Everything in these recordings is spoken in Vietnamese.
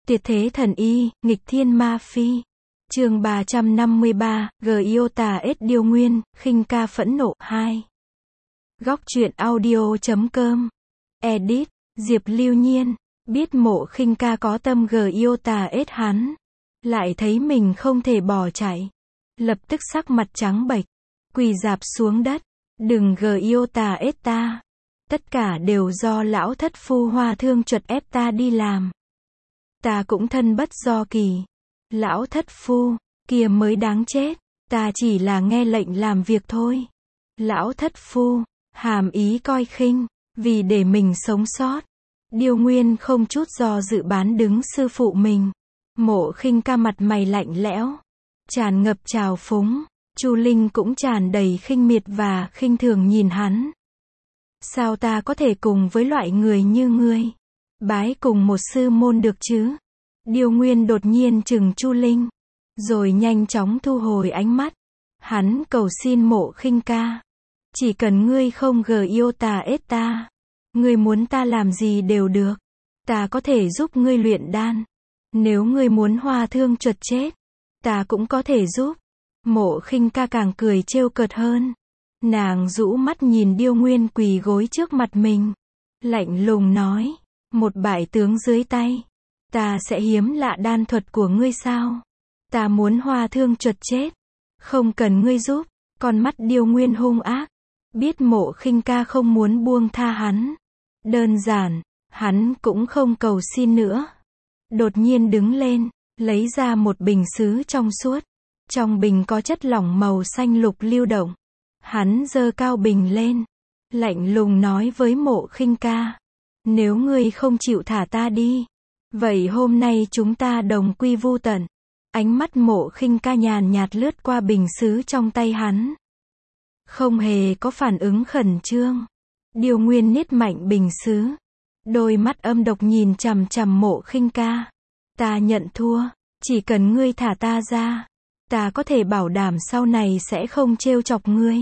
Tuyệt thế thần y, nghịch thiên ma phi. Chương 353, Giota S Điêu Nguyên, khinh ca phẫn nộ 2. Góc truyện audio.com. Edit, Diệp Lưu Nhiên. Biết Mộ Khinh Ca có tâm Giota S hắn, lại thấy mình không thể bỏ chạy, lập tức sắc mặt trắng bệch, quỳ rạp xuống đất. Đừng Giota S ta. Tất cả đều do lão thất phu Hoa Thương Chuật ép ta đi làm. Ta cũng thân bất do kỳ. Lão thất phu kia mới đáng chết, ta chỉ là nghe lệnh làm việc thôi. Lão thất phu, hàm ý coi khinh, vì để mình sống sót. Điêu Nguyên không chút do dự bán đứng sư phụ mình. Mộ Khinh Ca mặt mày lạnh lẽo, tràn ngập trào phúng. Chu Linh cũng tràn đầy khinh miệt và khinh thường nhìn hắn. Sao ta có thể cùng với loại người như ngươi bái cùng một sư môn được chứ? Điêu Nguyên đột nhiên trừng Chu Linh, rồi nhanh chóng thu hồi ánh mắt. Hắn cầu xin Mộ Khinh Ca, chỉ cần ngươi không Giota S ta, ngươi muốn ta làm gì đều được. Ta có thể giúp ngươi luyện đan. Nếu ngươi muốn Hoa Thương Chuật chết, ta cũng có thể giúp. Mộ Khinh Ca càng cười trêu cợt hơn. Nàng rũ mắt nhìn Điêu Nguyên quỳ gối trước mặt mình, lạnh lùng nói, một bại tướng dưới tay, ta sẽ hiếm lạ đan thuật của ngươi sao? Ta muốn Hoa Thương Chuật chết, không cần ngươi giúp. Con mắt Điêu Nguyên hung ác, biết Mộ Khinh Ca không muốn buông tha hắn. Đơn giản, hắn cũng không cầu xin nữa. Đột nhiên đứng lên, lấy ra một bình sứ trong suốt. Trong bình có chất lỏng màu xanh lục lưu động. Hắn giơ cao bình lên, lạnh lùng nói với Mộ Khinh Ca, nếu ngươi không chịu thả ta đi, vậy hôm nay chúng ta đồng quy vu tận. Ánh mắt Mộ Khinh Ca nhàn nhạt lướt qua bình sứ trong tay hắn, không hề có phản ứng khẩn trương. Điêu Nguyên niết mạnh bình sứ, đôi mắt âm độc nhìn chằm chằm Mộ Khinh Ca. Ta nhận thua, chỉ cần ngươi thả ta ra, ta có thể bảo đảm sau này sẽ không trêu chọc ngươi.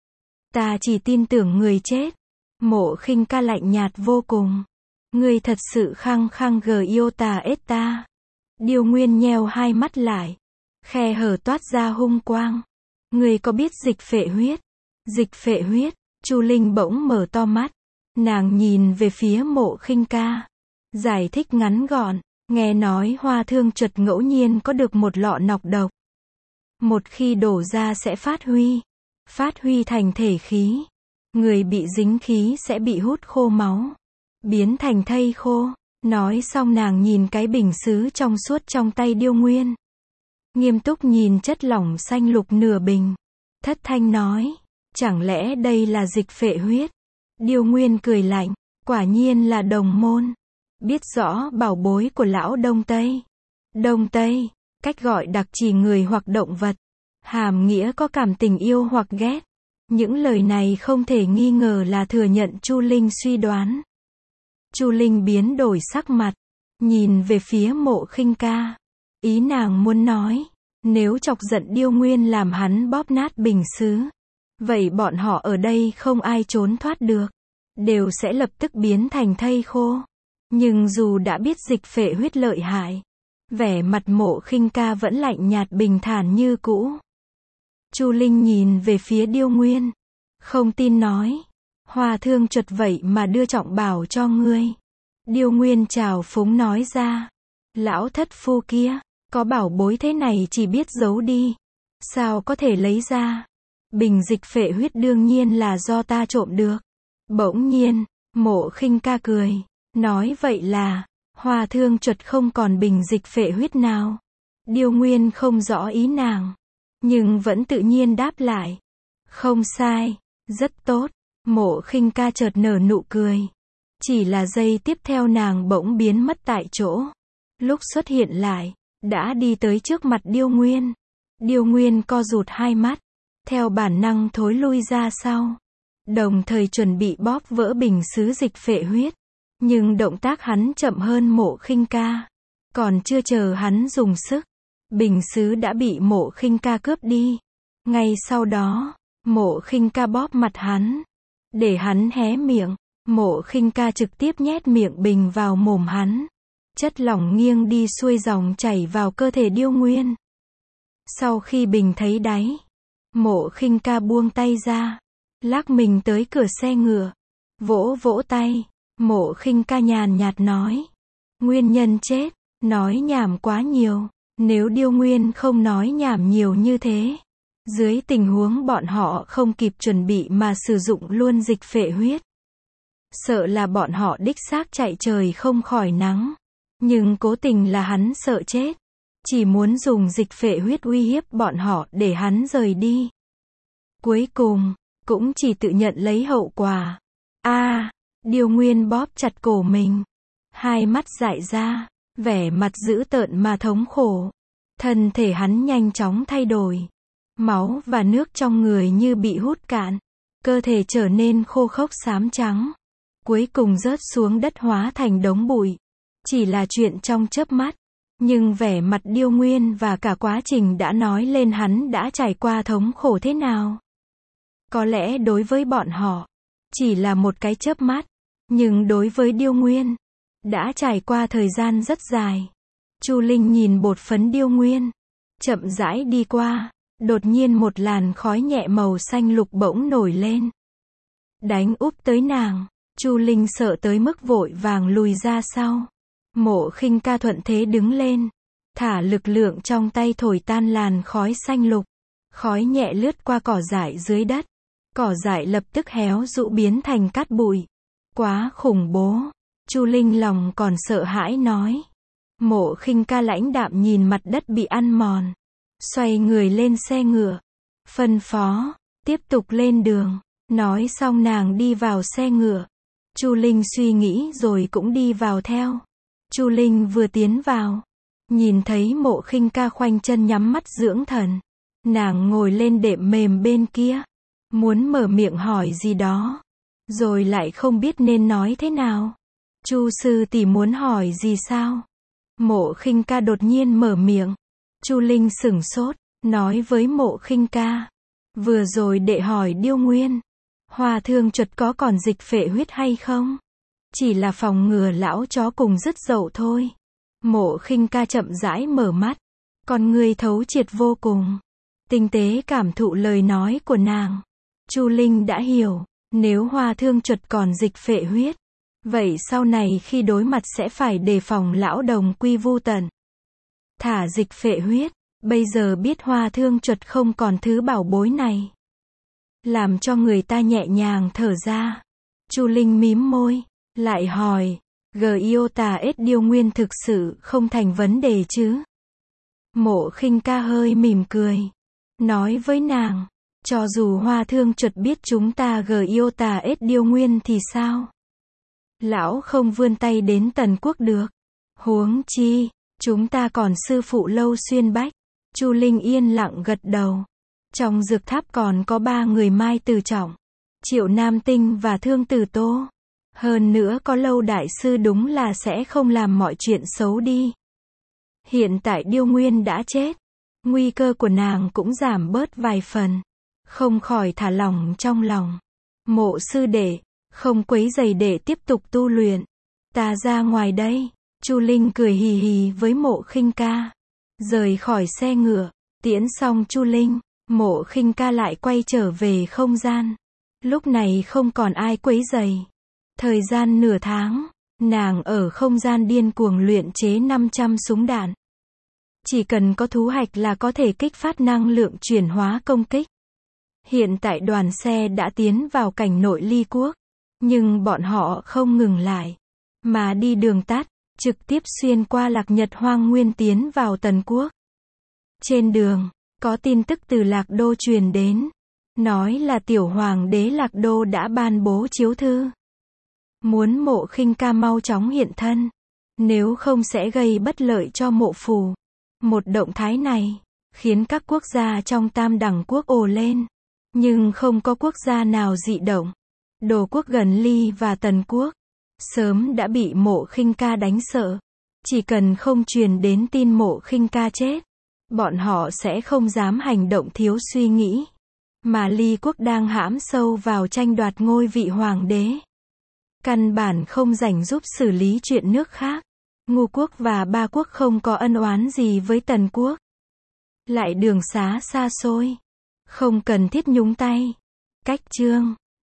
Ta chỉ tin tưởng người chết. Mộ Khinh Ca lạnh nhạt vô cùng. Ngươi thật sự khăng khăng Giota S ta. Điêu Nguyên nheo hai mắt lại, khe hở toát ra hung quang. Ngươi có biết dịch phệ huyết? Dịch phệ huyết? Chu Linh bỗng mở to mắt. Nàng nhìn về phía Mộ Khinh Ca, giải thích ngắn gọn. Nghe nói Hoa Thương Chuật ngẫu nhiên có được một lọ nọc độc. Một khi đổ ra sẽ phát huy thành thể khí. Người bị dính khí sẽ bị hút khô máu, biến thành thây khô. Nói xong nàng nhìn cái bình sứ trong suốt trong tay Điêu Nguyên, nghiêm túc nhìn chất lỏng xanh lục nửa bình, thất thanh nói, chẳng lẽ đây là dịch phệ huyết? Điêu Nguyên cười lạnh, quả nhiên là đồng môn, biết rõ bảo bối của lão Đông Tây. Đông Tây, cách gọi đặc chỉ người hoặc động vật, hàm nghĩa có cảm tình yêu hoặc ghét. Những lời này không thể nghi ngờ là thừa nhận Chu Linh suy đoán. Chu Linh biến đổi sắc mặt, nhìn về phía Mộ Khinh Ca. Ý nàng muốn nói, nếu chọc giận Điêu Nguyên làm hắn bóp nát bình sứ, vậy bọn họ ở đây không ai trốn thoát được, đều sẽ lập tức biến thành thây khô. Nhưng dù đã biết dịch phệ huyết lợi hại, vẻ mặt Mộ Khinh Ca vẫn lạnh nhạt bình thản như cũ. Chu Linh nhìn về phía Điêu Nguyên, không tin nói, Hoa Thương Chuật vậy mà đưa trọng bảo cho ngươi. Điêu Nguyên trào phúng nói ra, lão thất phu kia, có bảo bối thế này chỉ biết giấu đi, sao có thể lấy ra? Bình dịch phệ huyết đương nhiên là do ta trộm được. Bỗng nhiên, Mộ Khinh Ca cười, nói vậy là, Hoa Thương Chuật không còn bình dịch phệ huyết nào. Điêu Nguyên không rõ ý nàng, nhưng vẫn tự nhiên đáp lại, không sai, rất tốt. Mộ Khinh Ca chợt nở nụ cười, chỉ là giây tiếp theo nàng bỗng biến mất tại chỗ. Lúc xuất hiện lại, đã đi tới trước mặt Điêu Nguyên. Điêu Nguyên co rụt hai mắt, theo bản năng thối lui ra sau, đồng thời chuẩn bị bóp vỡ bình sứ dịch phệ huyết. Nhưng động tác hắn chậm hơn Mộ Khinh Ca, còn chưa chờ hắn dùng sức, bình sứ đã bị Mộ Khinh Ca cướp đi. Ngay sau đó, Mộ Khinh Ca bóp mặt hắn, để hắn hé miệng. Mộ Khinh Ca trực tiếp nhét miệng bình vào mồm hắn, Chất lỏng nghiêng đi xuôi dòng chảy vào cơ thể Điêu Nguyên. Sau khi bình thấy đáy, Mộ Khinh Ca buông tay ra, lắc mình tới cửa xe ngựa, vỗ vỗ tay. Mộ Khinh Ca nhàn nhạt nói, nguyên nhân chết, nói nhảm quá nhiều. Nếu Điêu Nguyên không nói nhảm nhiều như thế, dưới tình huống bọn họ không kịp chuẩn bị mà sử dụng luôn dịch phệ huyết, sợ là bọn họ đích xác chạy trời không khỏi nắng. Nhưng cố tình là hắn sợ chết, chỉ muốn dùng dịch phệ huyết uy hiếp bọn họ để hắn rời đi. Cuối cùng, cũng chỉ tự nhận lấy hậu quả. Điêu Nguyên bóp chặt cổ mình, hai mắt dại ra, vẻ mặt dữ tợn mà thống khổ. Thân thể hắn nhanh chóng thay đổi. Máu và nước trong người như bị hút cạn. Cơ thể trở nên khô khốc xám trắng. Cuối cùng rớt xuống đất hóa thành đống bụi. Chỉ là chuyện trong chớp mắt. Nhưng vẻ mặt Điêu Nguyên và cả quá trình đã nói lên hắn đã trải qua thống khổ thế nào. Có lẽ đối với bọn họ, chỉ là một cái chớp mắt. Nhưng đối với Điêu Nguyên, đã trải qua thời gian rất dài. Chu Linh nhìn bột phấn Điêu Nguyên, chậm rãi đi qua, đột nhiên một làn khói nhẹ màu xanh lục bỗng nổi lên. Đánh úp tới nàng, Chu Linh sợ tới mức vội vàng lùi ra sau. Mộ Khinh Ca thuận thế đứng lên, thả lực lượng trong tay thổi tan làn khói xanh lục. Khói nhẹ lướt qua cỏ dại dưới đất. Cỏ dại lập tức héo rũ biến thành cát bụi. Quá khủng bố. Chu Linh lòng còn sợ hãi nói. Mộ Khinh Ca lãnh đạm nhìn mặt đất bị ăn mòn. Xoay người lên xe ngựa. Phân phó, tiếp tục lên đường. Nói xong nàng đi vào xe ngựa. Chu Linh suy nghĩ rồi cũng đi vào theo. Chu Linh vừa tiến vào, nhìn thấy Mộ Khinh Ca khoanh chân nhắm mắt dưỡng thần. Nàng ngồi lên đệm mềm bên kia, muốn mở miệng hỏi gì đó, rồi lại không biết nên nói thế nào. Chu sư tỷ muốn hỏi gì sao? Mộ Khinh Ca đột nhiên mở miệng. Chu Linh sửng sốt, nói với Mộ Khinh Ca, vừa rồi đệ hỏi Điêu Nguyên, Hoa Thương Chuột có còn dịch phệ huyết hay không? Chỉ là phòng ngừa lão chó cùng dứt dậu thôi. Mộ Khinh Ca chậm rãi mở mắt, con người thấu triệt vô cùng, tinh tế cảm thụ lời nói của nàng. Chu Linh đã hiểu, nếu Hoa Thương Chuột còn dịch phệ huyết, vậy sau này khi đối mặt sẽ phải đề phòng lão đồng quy vu tận. Thả dịch phệ huyết, bây giờ biết Hoa Thương Chuột không còn thứ bảo bối này, làm cho người ta nhẹ nhàng thở ra. Chu Linh mím môi, lại hỏi, Giota S Điêu Nguyên thực sự không thành vấn đề chứ? Mộ Khinh Ca hơi mỉm cười, nói với nàng, cho dù Hoa Thương Chuột biết chúng ta Giota S Điêu Nguyên thì sao? Lão không vươn tay đến Tần Quốc được. Huống chi, chúng ta còn sư phụ Lâu Xuyên Bách. Chu Linh yên lặng gật đầu. Trong dược tháp còn có 3 người Mai Từ Trọng, Triệu Nam Tinh và Thương Tử Tô. Hơn nữa có Lâu đại sư đúng là sẽ không làm mọi chuyện xấu đi. Hiện tại Điêu Nguyên đã chết, nguy cơ của nàng cũng giảm bớt vài phần. Không khỏi thả lỏng trong lòng. Mộ sư đệ, không quấy rầy đệ tiếp tục tu luyện. Ta ra ngoài đây. Chu Linh cười hì hì với Mộ Khinh Ca, rời khỏi xe ngựa. Tiễn xong Chu Linh, Mộ Khinh Ca lại quay trở về không gian. Lúc này không còn ai quấy rầy. Thời gian nửa tháng, nàng ở không gian điên cuồng luyện chế 500 súng đạn. Chỉ cần có thú hạch là có thể kích phát năng lượng chuyển hóa công kích. Hiện tại đoàn xe đã tiến vào cảnh nội Ly Quốc, nhưng bọn họ không ngừng lại, mà đi đường tắt, trực tiếp xuyên qua Lạc Nhật Hoang Nguyên tiến vào Tần Quốc. Trên đường, có tin tức từ Lạc Đô truyền đến, nói là tiểu hoàng đế Lạc Đô đã ban bố chiếu thư, muốn Mộ Khinh Ca mau chóng hiện thân, nếu không sẽ gây bất lợi cho Mộ phủ. Một động thái này khiến các quốc gia trong Tam Đẳng Quốc ồ lên, nhưng không có quốc gia nào dị động. Đồ quốc gần Ly và Tần Quốc sớm đã bị Mộ Khinh Ca đánh sợ. Chỉ cần không truyền đến tin Mộ Khinh Ca chết, bọn họ sẽ không dám hành động thiếu suy nghĩ. Mà Ly Quốc đang hãm sâu vào tranh đoạt ngôi vị hoàng đế, căn bản không rảnh giúp xử lý chuyện nước khác. Ngô quốc và Ba quốc không có ân oán gì với Tần quốc. Lại đường xá xa xôi. Không cần thiết nhúng tay. Cách chương